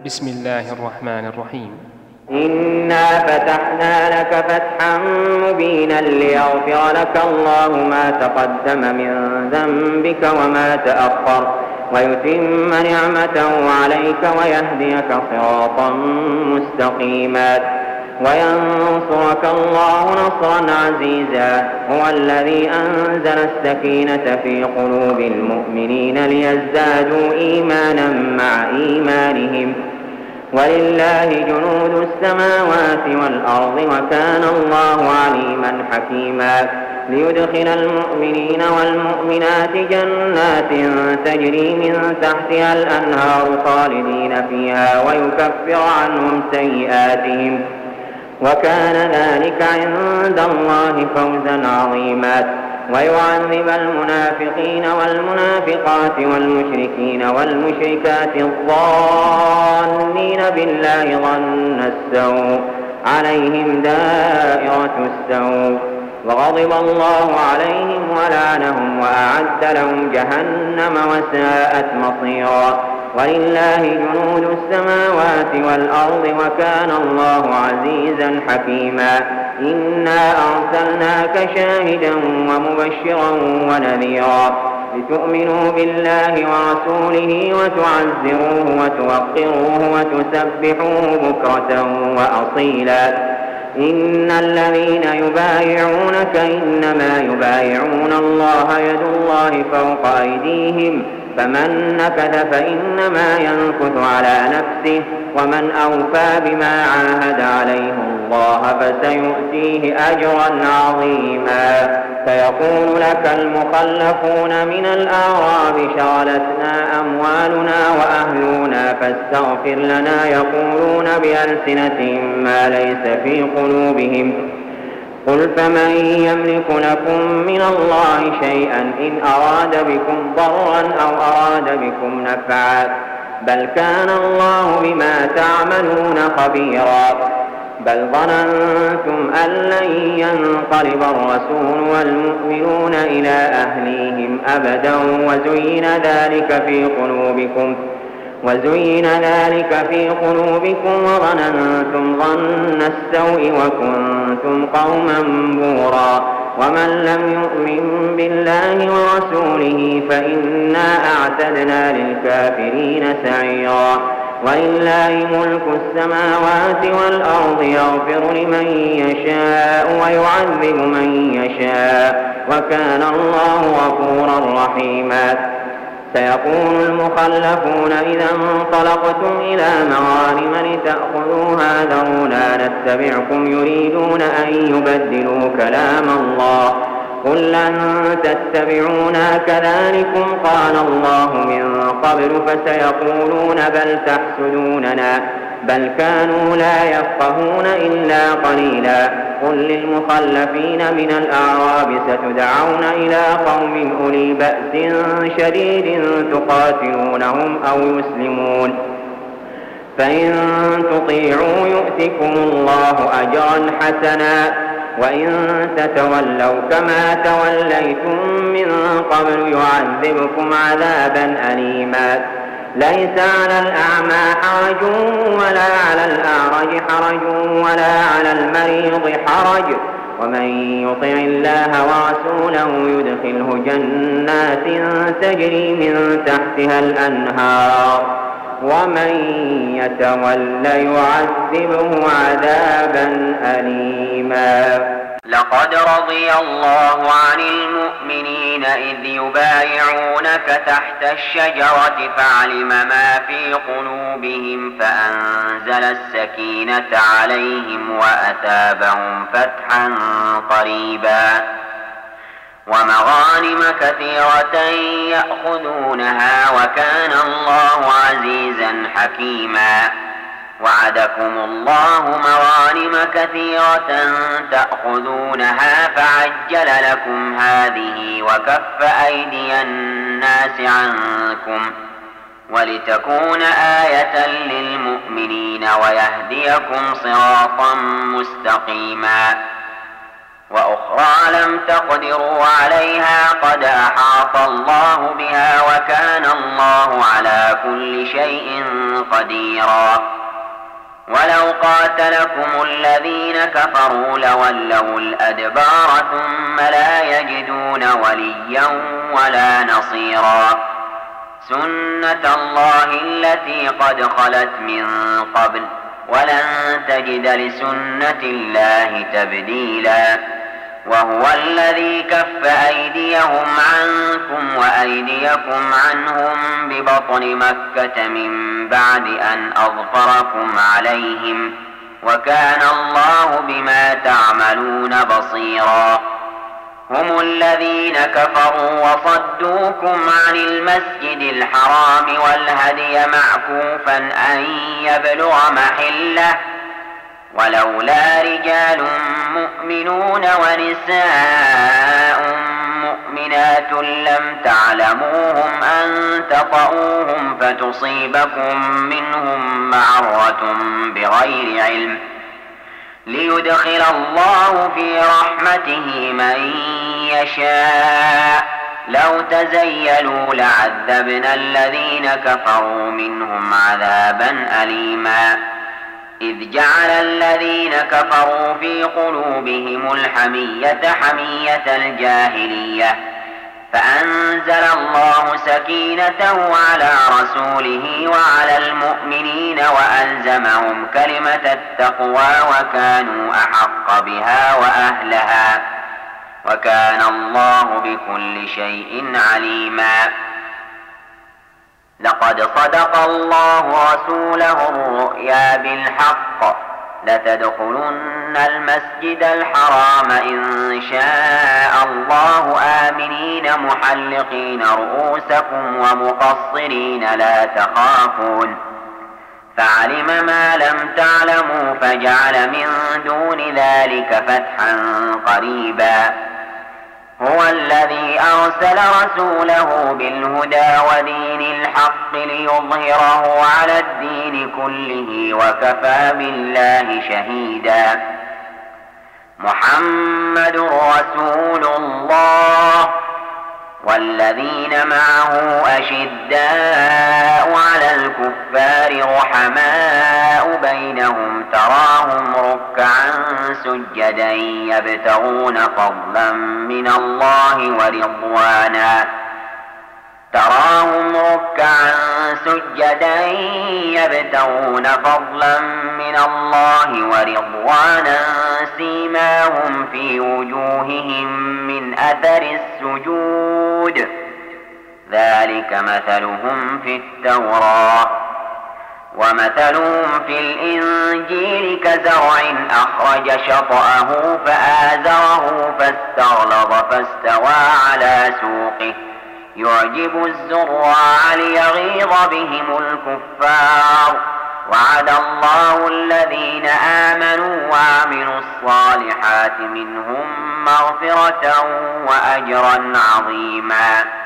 بسم الله الرحمن الرحيم. إنا فتحنا لك فتحا مبينا ليغفر لك الله ما تقدم من ذنبك وما تأخر ويتم نعمته عليك ويهديك صراطا مستقيما وينصرك الله نصرا عزيزا. هو الذي أنزل السكينة في قلوب المؤمنين ليزدادوا إيمانا مع إيمانهم ولله جنود السماوات والأرض وكان الله عليما حكيما. ليدخل المؤمنين والمؤمنات جنات تجري من تحتها الأنهار خالدين فيها ويكفر عنهم سيئاتهم وكان ذلك عند الله فوزا عظيما. ويعذب المنافقين والمنافقات والمشركين والمشركات الظانين بالله ظن السوء عليهم دائرة السوء وغضب الله عليهم ولعنهم وأعد لهم جهنم وساءت مصيرا. ولله جنود السماوات والأرض وكان الله عزيزا حكيما. إنا أرسلناك شاهدا ومبشرا ونذيرا لتؤمنوا بالله ورسوله وتعزروه وتوقروه وتسبحوه بكرة وأصيلا. إن الذين يبايعونك إنما يبايعون الله يد الله فوق أيديهم فمن نكث فإنما ينكث على نفسه ومن أوفى بما عاهد عليه الله فسيؤتيه أجرا عظيما. فيقول لك المخلفون من الأعراب شغلتنا أموالنا وأهلنا فاستغفر لنا يقولون بألسنة ما ليس في قلوبهم قل فمن يملك لكم من الله شيئا إن أراد بكم ضرا أو أراد بكم نفعا بل كان الله بما تعملون خبيرا. بل ظننتم أن لن ينقلب الرسول والمؤمنون إلى أهليهم أبدا وزين ذلك في قلوبكم وظننتم ظن السوء وكنتم قوما بورا. ومن لم يؤمن بالله ورسوله فإنا أعتدنا للكافرين سعيرا. ولله ملك السماوات والأرض يغفر لمن يشاء ويعذب من يشاء وكان الله غفورا رحيما. سيقول المخلفون إذا انطلقتم إلى مغانم لتأخذوها ذرونا نتبعكم يريدون أن يبدلوا كلام الله قل لن تتبعونا كذلكم قال الله من قبل فسيقولون بل تحسدوننا بل كانوا لا يفقهون إلا قليلا. قل للمخلفين من الأعراب ستدعون إلى قوم أولي بأس شديد تقاتلونهم أو يسلمون فإن تطيعوا يؤتكم الله أجرا حسنا وإن تتولوا كما توليتم من قبل يعذبكم عذابا أليما. ليس على الأعمى حرج ولا على الأعرج حرج ولا على المريض حرج ومن يطع الله ورسوله يدخله جنات تجري من تحتها الأنهار ومن يتول يعذبه عذابا أليما. لقد رضي الله عن المؤمنين إذ يبايعونك تحت الشجرة فعلم ما في قلوبهم فأنزل السكينة عليهم وأثابهم فتحا قريبا ومغانم كثيرة يأخذونها وكان الله عزيزا حكيما. وعدكم الله مغانم كثيرة تأخذونها فعجل لكم هذه وكف أيدي الناس عنكم ولتكون آية للمؤمنين ويهديكم صراطا مستقيما. وأخرى لم تقدروا عليها قد أحاط الله بها وكان الله على كل شيء قديرا. ولو قاتلكم الذين كفروا لولوا الأدبار ثم لا يجدون وليا ولا نصيرا. سنة الله التي قد خلت من قبل ولن تجد لسنة الله تبديلا. وهو الذي كف أيديهم عنكم وأيديكم عنهم ببطن مكة من بعد أن أظفركم عليهم وكان الله بما تعملون بصيرا. هم الذين كفروا وصدوكم عن المسجد الحرام والهدي معكوفا أن يبلغ محله ولولا رجال مؤمنون ونساء مؤمنات لم تعلموهم أن تطؤوهم فتصيبكم منهم معرة بغير علم ليدخل الله في رحمته من يشاء. لو تزيلوا لعذبنا الذين كفروا منهم عذابا أليما. إذ جعل الذين كفروا في قلوبهم الحمية حمية الجاهلية فأنزل الله سكينته على رسوله وعلى المؤمنين وألزمهم كلمة التقوى وكانوا أحق بها وأهلها وكان الله بكل شيء عليما. لقد صدق الله رسوله الرؤيا بالحق لتدخلن المسجد الحرام إن شاء الله آمنين محلقين رؤوسكم ومقصرين لا تخافون فعلم ما لم تعلموا فجعل من دون ذلك فتحا قريبا. هو الذي أرسل رسوله بالهدى ودين الحق ليظهره على الدين كله وكفى بالله شهيدا. محمد رسول الله والذين معه أشداء على الكفار رحماء بينهم تراهم ركعا سجدا يبتغون فضلا من الله ورضوانا من الله ورضوانا سيماهم في وجوههم من أثر السجود ذلك مثلهم في التوراة ومثلهم في الإنجيل كزرع أخرج شطأه فآزره فاستغلظ فاستوى على سوقه يعجب الزراع ليغيظ بهم الكفار. وعد الله الذين آمنوا وعملوا الصالحات منهم مغفرة وأجرا عظيما.